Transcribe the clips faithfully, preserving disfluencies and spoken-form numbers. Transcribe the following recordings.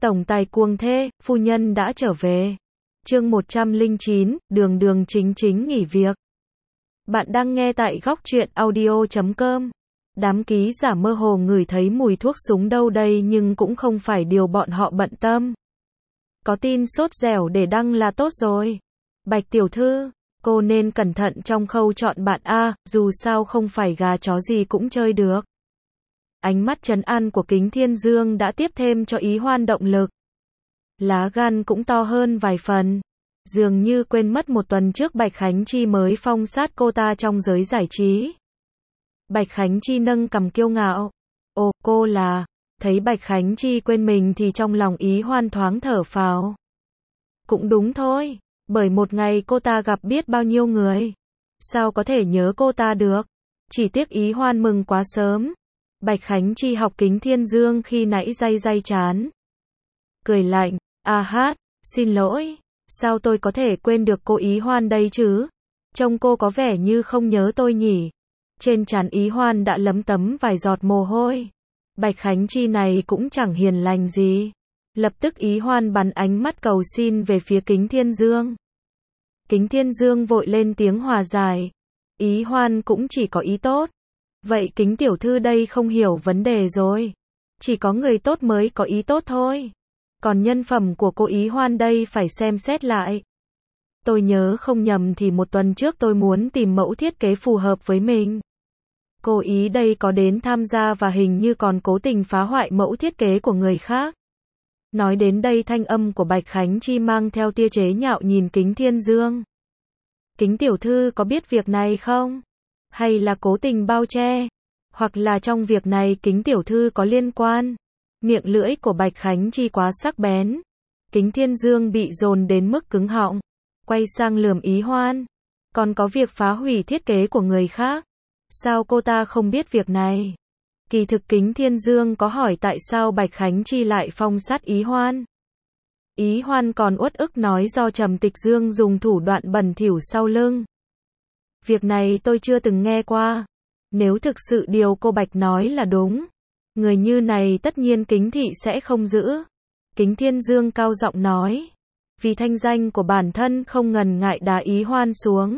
Tổng tài cuồng thê, phu nhân đã trở về. Chương một trăm lẻ chín, Đường Đường Chính Chính nghỉ việc. Bạn đang nghe tại góc truyện audio chấm com. Đám ký giả mơ hồ ngửi thấy mùi thuốc súng đâu đây nhưng cũng không phải điều bọn họ bận tâm. Có tin sốt dẻo để đăng là tốt rồi. Bạch tiểu thư, cô nên cẩn thận trong khâu chọn bạn A, dù sao không phải gà chó gì cũng chơi được. Ánh mắt trấn an của Kính Thiên Dương đã tiếp thêm cho Ý Hoan động lực. Lá gan cũng to hơn vài phần. Dường như quên mất một tuần trước Bạch Khánh Chi mới phong sát cô ta trong giới giải trí. Bạch Khánh Chi nâng cằm kiêu ngạo. Ồ, cô là... Thấy Bạch Khánh Chi quên mình thì trong lòng Ý Hoan thoáng thở phào. Cũng đúng thôi, bởi một ngày cô ta gặp biết bao nhiêu người. Sao có thể nhớ cô ta được? Chỉ tiếc Ý Hoan mừng quá sớm. Bạch Khánh Chi học Kính Thiên Dương khi nãy day day chán. Cười lạnh, a hát, xin lỗi, sao tôi có thể quên được cô Ý Hoan đây chứ? Trông cô có vẻ như không nhớ tôi nhỉ? Trên trán Ý Hoan đã lấm tấm vài giọt mồ hôi. Bạch Khánh Chi này cũng chẳng hiền lành gì. Lập tức Ý Hoan bắn ánh mắt cầu xin về phía Kính Thiên Dương. Kính Thiên Dương vội lên tiếng hòa giải. Ý Hoan cũng chỉ có ý tốt. Vậy Kính tiểu thư đây không hiểu vấn đề rồi. Chỉ có người tốt mới có ý tốt thôi. Còn nhân phẩm của cô Ý Hoan đây phải xem xét lại. Tôi nhớ không nhầm thì một tuần trước tôi muốn tìm mẫu thiết kế phù hợp với mình. Cô Ý đây có đến tham gia và hình như còn cố tình phá hoại mẫu thiết kế của người khác. Nói đến đây thanh âm của Bạch Khánh Chi mang theo tia chế nhạo nhìn Kính Thiên Dương. Kính tiểu thư có biết việc này không? Hay là cố tình bao che? Hoặc là trong việc này Kính tiểu thư có liên quan? Miệng lưỡi của Bạch Khánh Chi quá sắc bén. Kính Thiên Dương bị dồn đến mức cứng họng. Quay sang lườm Ý Hoan. Còn có việc phá hủy thiết kế của người khác. Sao cô ta không biết việc này? Kỳ thực Kính Thiên Dương có hỏi tại sao Bạch Khánh Chi lại phong sát Ý Hoan. Ý Hoan còn uất ức nói do Trầm Tịch Dương dùng thủ đoạn bẩn thỉu sau lưng. Việc này tôi chưa từng nghe qua. Nếu thực sự điều cô Bạch nói là đúng, người như này tất nhiên Kính thị sẽ không giữ. Kính Thiên Dương cao giọng nói. Vì thanh danh của bản thân không ngần ngại đá Ý Hoan xuống.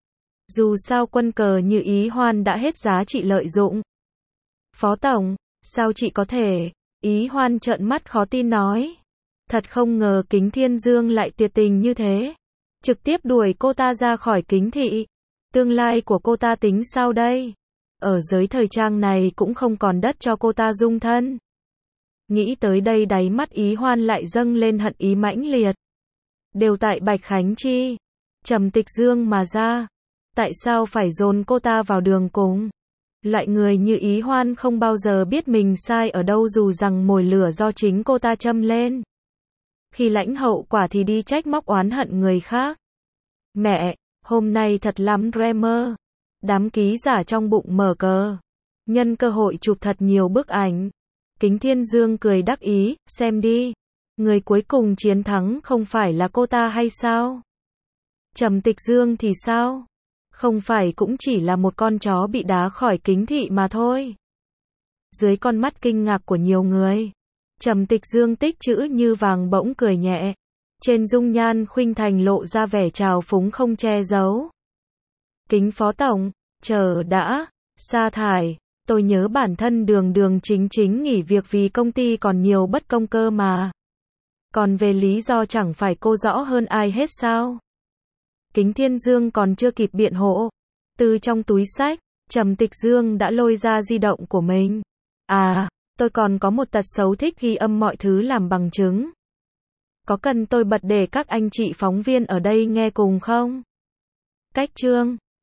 Dù sao quân cờ như Ý Hoan đã hết giá trị lợi dụng. Phó Tổng, sao chị có thể? Ý Hoan trợn mắt khó tin nói. Thật không ngờ Kính Thiên Dương lại tuyệt tình như thế. Trực tiếp đuổi cô ta ra khỏi Kính thị. Tương lai của cô ta tính sao đây? Ở giới thời trang này cũng không còn đất cho cô ta dung thân. Nghĩ tới đây đáy mắt Ý Hoan lại dâng lên hận ý mãnh liệt. Đều tại Bạch Khánh Chi, Trầm Tịch Dương mà ra. Tại sao phải dồn cô ta vào đường cùng? Loại người như Ý Hoan không bao giờ biết mình sai ở đâu dù rằng mồi lửa do chính cô ta châm lên. Khi lãnh hậu quả thì đi trách móc oán hận người khác. Mẹ, hôm nay thật lắm drama. Đám ký giả trong bụng mở cờ. Nhân cơ hội chụp thật nhiều bức ảnh. Kính Thiên Dương cười đắc ý, xem đi. Người cuối cùng chiến thắng không phải là cô ta hay sao? Trầm Tịch Dương thì sao? Không phải cũng chỉ là một con chó bị đá khỏi Kính thị mà thôi. Dưới con mắt kinh ngạc của nhiều người, Trầm Tịch Dương tích chữ như vàng bỗng cười nhẹ. Trên dung nhan khuynh thành lộ ra vẻ trào phúng không che giấu. Kính Phó Tổng, chờ đã, sa thải, tôi nhớ bản thân Đường Đường Chính Chính nghỉ việc vì công ty còn nhiều bất công cơ mà. Còn về lý do chẳng phải cô rõ hơn ai hết sao? Kính Thiên Dương còn chưa kịp biện hộ. Từ trong túi xách, Trầm Tịch Dương đã lôi ra di động của mình. À, tôi còn có một tật xấu thích ghi âm mọi thứ làm bằng chứng. Có cần tôi bật để các anh chị phóng viên ở đây nghe cùng không? Cách chương